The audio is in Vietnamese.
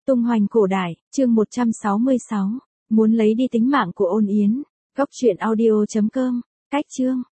Tung hoành cổ đại, chương 166. Muốn lấy đi tính mạng của Ôn Yến. Góc truyện audio.com. Cách chương.